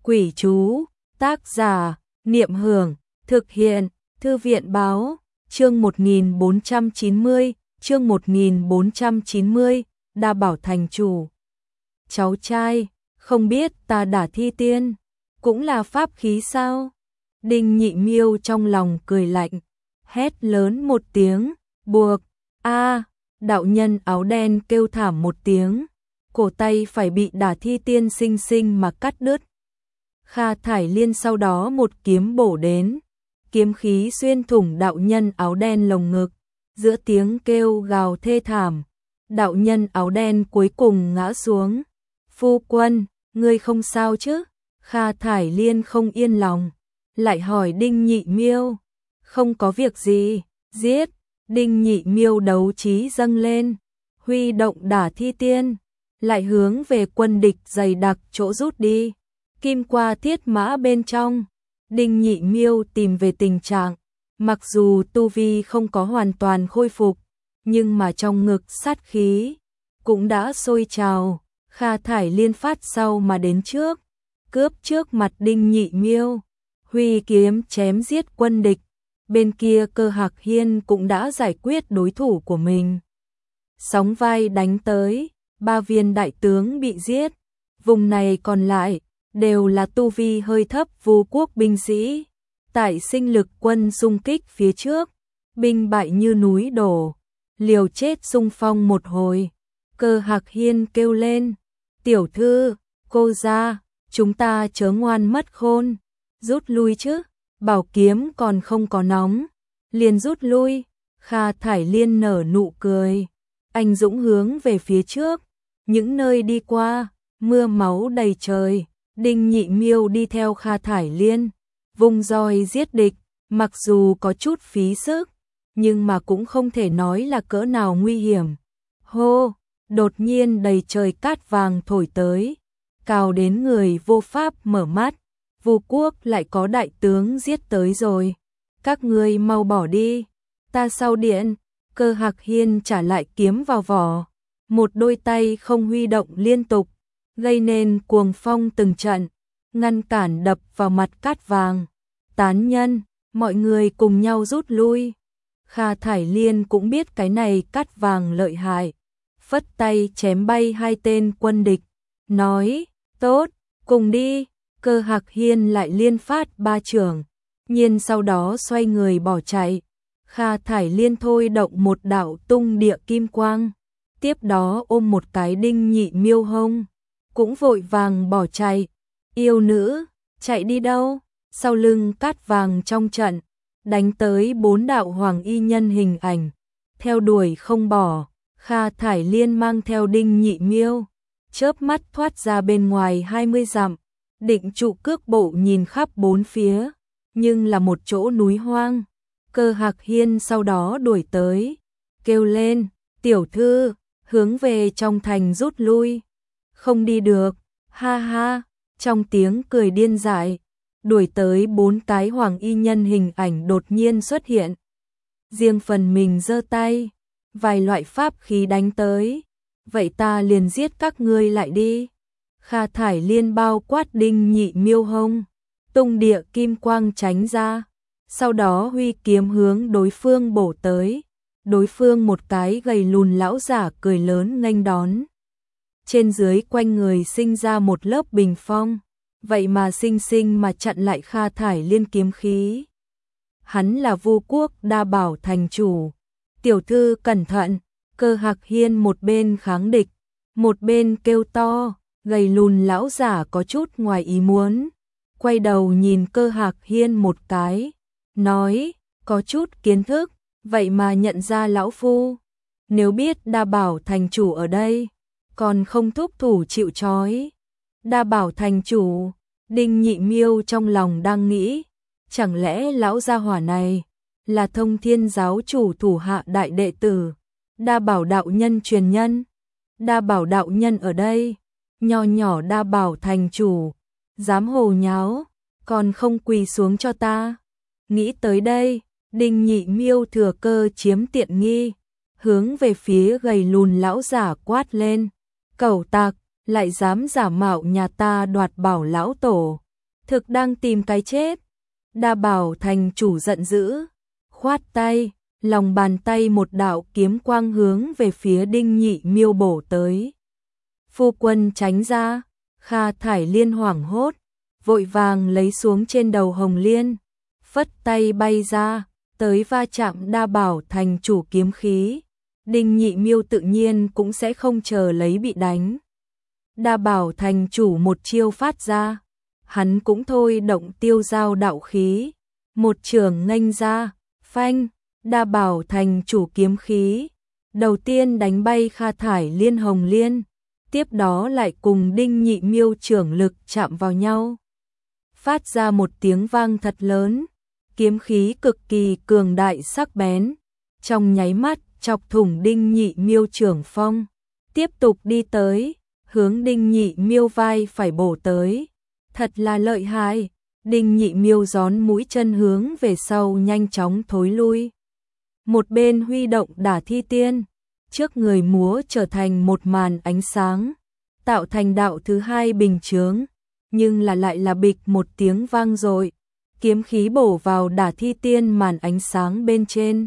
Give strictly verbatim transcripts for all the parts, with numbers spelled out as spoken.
Quỷ chú, tác giả, Niệm Hưởng, thực hiện, Thư viện báo, chương một nghìn bốn trăm chín mươi, chương một nghìn bốn trăm chín mươi, Đa Bảo thành chủ. Cháu trai, không biết ta đả thi tiên, cũng là pháp khí sao? Đinh Nhị Miêu trong lòng cười lạnh, hét lớn một tiếng, buộc, a đạo nhân áo đen kêu thảm một tiếng, cổ tay phải bị đả thi tiên sinh sinh mà cắt đứt. Kha Thải Liên sau đó một kiếm bổ đến, kiếm khí xuyên thủng đạo nhân áo đen lồng ngực, giữa tiếng kêu gào thê thảm, đạo nhân áo đen cuối cùng ngã xuống. Phu quân, ngươi không sao chứ? Kha Thải Liên không yên lòng, lại hỏi Đinh Nhị Miêu. Không có việc gì, giết. Đinh Nhị Miêu đấu trí dâng lên, huy động đả thi tiên, lại hướng về quân địch dày đặc chỗ rút đi. Kim qua thiết mã bên trong, Đinh Nhị Miêu tìm về tình trạng, mặc dù tu vi không có hoàn toàn khôi phục, nhưng mà trong ngực sát khí cũng đã sôi trào. Kha Thải Liên phát sau mà đến trước, cướp trước mặt Đinh Nhị Miêu, huy kiếm chém giết quân địch. Bên kia Cơ Hạc Hiên cũng đã giải quyết đối thủ của mình. Sóng vai đánh tới, ba viên đại tướng bị giết, vùng này còn lại đều là tu vi hơi thấp Vu quốc binh sĩ. Tại sinh lực quân xung kích phía trước, binh bại như núi đổ, liều chết xung phong một hồi. Cơ Hạc Hiên kêu lên, tiểu thư, cô ra, chúng ta chớ ngoan mất khôn, rút lui chứ, bảo kiếm còn không có nóng, liền rút lui. Kha Thải Liên nở nụ cười, anh dũng hướng về phía trước, những nơi đi qua, mưa máu đầy trời. Đinh Nhị Miêu đi theo Kha Thải Liên, vung roi giết địch, mặc dù có chút phí sức, nhưng mà cũng không thể nói là cỡ nào nguy hiểm. Hô, đột nhiên đầy trời cát vàng thổi tới, cào đến người vô pháp mở mắt. Vu quốc lại có đại tướng giết tới rồi, các ngươi mau bỏ đi, ta sau điện. Cơ Hạc Hiên trả lại kiếm vào vỏ, một đôi tay không huy động liên tục, gây nên cuồng phong từng trận, ngăn cản đập vào mặt cát vàng. Tán nhân, mọi người cùng nhau rút lui. Kha Thải Liên cũng biết cái này cát vàng lợi hại, phất tay chém bay hai tên quân địch, nói, tốt, cùng đi. Cơ Hạc Hiên lại liên phát ba chưởng, nhiên sau đó xoay người bỏ chạy. Kha Thải Liên thôi động một đạo tung địa kim quang, tiếp đó ôm một cái Đinh Nhị Miêu hông, cũng vội vàng bỏ chạy. Yêu nữ, chạy đi đâu? Sau lưng cát vàng trong trận, đánh tới bốn đạo hoàng y nhân hình ảnh, theo đuổi không bỏ. Kha Thải Liên mang theo Đinh Nhị Miêu, chớp mắt thoát ra bên ngoài hai mươi dặm, định trụ cước bộ nhìn khắp bốn phía, nhưng là một chỗ núi hoang. Cơ Hạc Hiên sau đó đuổi tới, kêu lên, tiểu thư, hướng về trong thành rút lui. Không đi được, ha ha, trong tiếng cười điên dại, đuổi tới bốn cái hoàng y nhân hình ảnh đột nhiên xuất hiện. Riêng phần mình giơ tay, vài loại pháp khí đánh tới, vậy ta liền giết các ngươi lại đi. Kha Thải Liên bao quát Đinh Nhị Miêu hông, tung địa kim quang tránh ra, sau đó huy kiếm hướng đối phương bổ tới. Đối phương một cái gầy lùn lão giả cười lớn nghênh đón, trên dưới quanh người sinh ra một lớp bình phong, vậy mà sinh sinh mà chặn lại Kha Thải Liên kiếm khí. Hắn là Vu quốc Đa Bảo thành chủ, tiểu thư cẩn thận. Cơ Hạc Hiên một bên kháng địch, một bên kêu to. Gầy lùn lão giả có chút ngoài ý muốn, quay đầu nhìn Cơ Hạc Hiên một cái, nói, có chút kiến thức, vậy mà nhận ra lão phu. Nếu biết Đa Bảo thành chủ ở đây, còn không thúc thủ chịu trói. Đa Bảo thành chủ, Đinh Nhị Miêu trong lòng đang nghĩ, chẳng lẽ lão gia hỏa này là Thông Thiên giáo chủ thủ hạ đại đệ tử, Đa Bảo đạo nhân truyền nhân. Đa Bảo đạo nhân ở đây, nho nhỏ Đa Bảo thành chủ, dám hồ nháo, còn không quỳ xuống cho ta. Nghĩ tới đây, Đinh Nhị Miêu thừa cơ chiếm tiện nghi, hướng về phía gầy lùn lão giả quát lên, cẩu tặc, lại dám giả mạo nhà ta đoạt bảo lão tổ. thực đang tìm cái chết. Đa Bảo thành chủ giận dữ, khoát tay, lòng bàn tay một đạo kiếm quang hướng về phía Đinh Nhị Miêu bổ tới. Phu quân tránh ra, Kha Thải Liên hoảng hốt, vội vàng lấy xuống trên đầu Hồng Liên, phất tay bay ra, tới va chạm Đa Bảo thành chủ kiếm khí. Đinh Nhị Miêu tự nhiên cũng sẽ không chờ lấy bị đánh. Đa Bảo thành chủ một chiêu phát ra, hắn cũng thôi động tiêu giao đạo khí, một trường nghênh ra, phanh, Đa Bảo thành chủ kiếm khí, đầu tiên đánh bay Kha Thải Liên Hồng Liên, tiếp đó lại cùng Đinh Nhị Miêu trưởng lực chạm vào nhau. Phát ra một tiếng vang thật lớn, kiếm khí cực kỳ cường đại sắc bén, trong nháy mắt chọc thủng Đinh Nhị Miêu trưởng phong, tiếp tục đi tới, hướng Đinh Nhị Miêu vai phải bổ tới. Thật là lợi hại, Đinh Nhị Miêu gión mũi chân hướng về sau nhanh chóng thối lui. Một bên huy động Đả Thi Tiên, trước người múa trở thành một màn ánh sáng, tạo thành đạo thứ hai bình chướng, nhưng là lại là bịch một tiếng vang dội, kiếm khí bổ vào Đả Thi Tiên màn ánh sáng bên trên,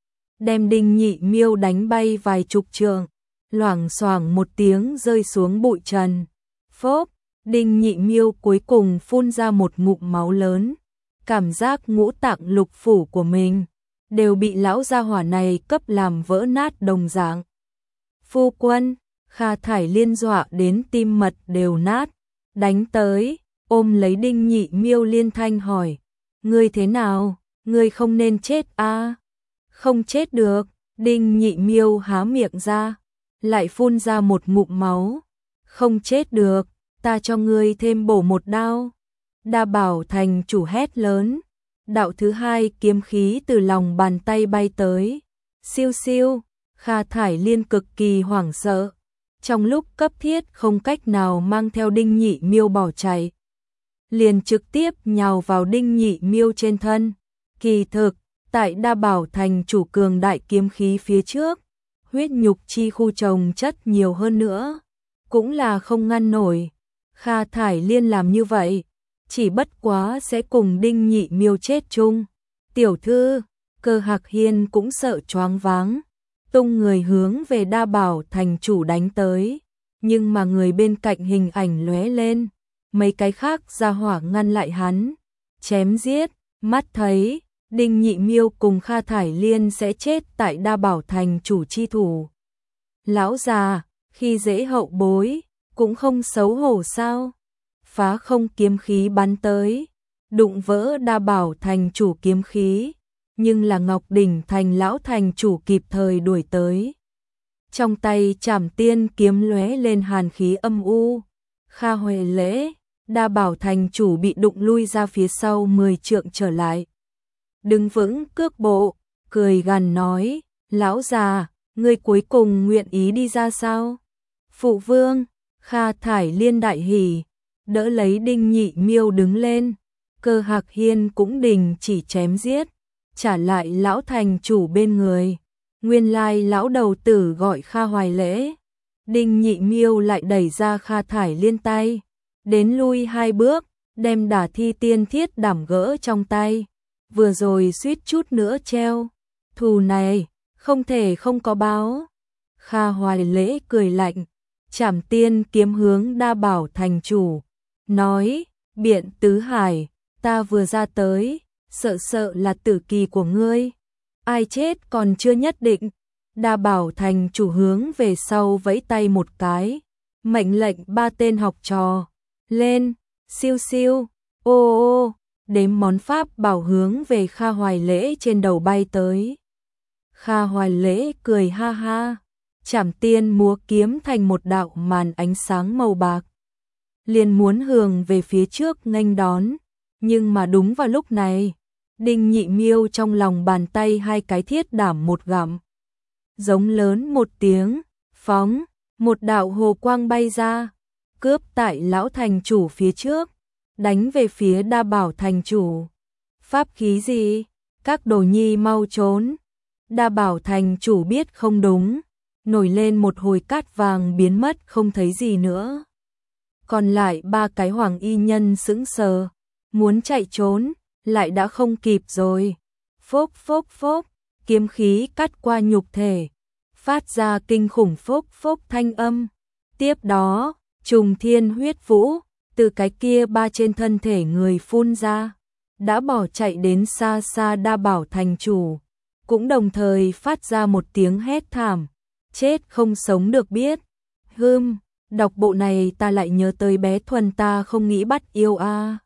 đem Đinh Nhị Miêu đánh bay vài chục trượng, loảng xoảng một tiếng rơi xuống bụi trần. Phốp, Đinh Nhị Miêu cuối cùng phun ra một ngụm máu lớn, cảm giác ngũ tạng lục phủ của mình đều bị lão gia hỏa này cấp làm vỡ nát đồng dạng. Phu quân, Kha Thải Liên dọa đến tim mật đều nát, đánh tới, ôm lấy Đinh Nhị Miêu liên thanh hỏi, ngươi thế nào, ngươi không nên chết a? À? Không chết được, Đinh Nhị Miêu há miệng ra, lại phun ra một ngụm máu, không chết được, ta cho ngươi thêm bổ một đao. Đa Bảo thành chủ hét lớn, đạo thứ hai kiếm khí từ lòng bàn tay bay tới, siêu siêu, Kha Thải Liên cực kỳ hoảng sợ, trong lúc cấp thiết không cách nào mang theo Đinh Nhị Miêu bỏ chạy, liền trực tiếp nhào vào Đinh Nhị Miêu trên thân. Kỳ thực, tại Đa Bảo thành chủ cường đại kiếm khí phía trước, huyết nhục chi khu chồng chất nhiều hơn nữa, cũng là không ngăn nổi. Kha Thải Liên làm như vậy, chỉ bất quá sẽ cùng Đinh Nhị Miêu chết chung. Tiểu thư, Cơ Hạc Hiên cũng sợ choáng váng, tung người hướng về Đa Bảo thành chủ đánh tới, nhưng mà người bên cạnh hình ảnh lóe lên, mấy cái khác ra hỏa ngăn lại hắn, chém giết, mắt thấy Đinh Nhị Miêu cùng Kha Thải Liên sẽ chết tại Đa Bảo thành chủ chi thủ. Lão già, khi dễ hậu bối, cũng không xấu hổ sao? Phá không kiếm khí bắn tới, đụng vỡ Đa Bảo thành chủ kiếm khí, nhưng là Ngọc Đỉnh thành lão thành chủ kịp thời đuổi tới. Trong tay Trảm Tiên kiếm lóe lên hàn khí âm u. Kha Huệ Lễ, Đa Bảo thành chủ bị đụng lui ra phía sau mười trượng trở lại. Đứng vững cước bộ, cười gằn nói, lão già, ngươi cuối cùng nguyện ý đi ra sao? Phụ vương, Kha Thải Liên đại hỉ, đỡ lấy Đinh Nhị Miêu đứng lên, Cơ Hạc Hiên cũng đình chỉ chém giết, trả lại lão thành chủ bên người. Nguyên lai lão đầu tử gọi Kha Hoài Lễ. Đinh Nhị Miêu lại đẩy ra Kha Thải Liên tay, đến lui hai bước, đem Đả Thi Tiên thiết đảm gỡ trong tay, vừa rồi suýt chút nữa treo. Thù này, không thể không có báo. Kha Hoài Lễ cười lạnh, Trảm Tiên kiếm hướng Đa Bảo thành chủ, nói, Biện Tứ Hải, ta vừa ra tới, sợ sợ là tử kỳ của ngươi, ai chết còn chưa nhất định. Đa Bảo thành chủ hướng về sau vẫy tay một cái, mệnh lệnh ba tên học trò, lên, siêu siêu, ô ô, đếm món pháp bảo hướng về Kha Hoài Lễ trên đầu bay tới. Kha Hoài Lễ cười ha ha, Trảm Tiên múa kiếm thành một đạo màn ánh sáng màu bạc, liền muốn hướng về phía trước nghênh đón, nhưng mà đúng vào lúc này, Đinh Nhị Miêu trong lòng bàn tay hai cái thiết đảm một gặm, giống lớn một tiếng, phóng, một đạo hồ quang bay ra, cướp tại lão thành chủ phía trước, đánh về phía Đa Bảo thành chủ. Pháp khí gì? Các đồ nhi mau trốn. Đa Bảo thành chủ biết không đúng, nổi lên một hồi cát vàng biến mất không thấy gì nữa. Còn lại ba cái hoàng y nhân sững sờ, muốn chạy trốn, lại đã không kịp rồi. Phốc phốc phốc, kiếm khí cắt qua nhục thể, phát ra kinh khủng phốc phốc thanh âm. Tiếp đó, trùng thiên huyết vũ, từ cái kia ba trên thân thể người phun ra, đã bỏ chạy đến xa xa Đa Bảo thành chủ, cũng đồng thời phát ra một tiếng hét thảm, chết không sống được biết. Hừm, đọc bộ này ta lại nhớ tới bé Thuần ta không nghĩ bắt yêu a.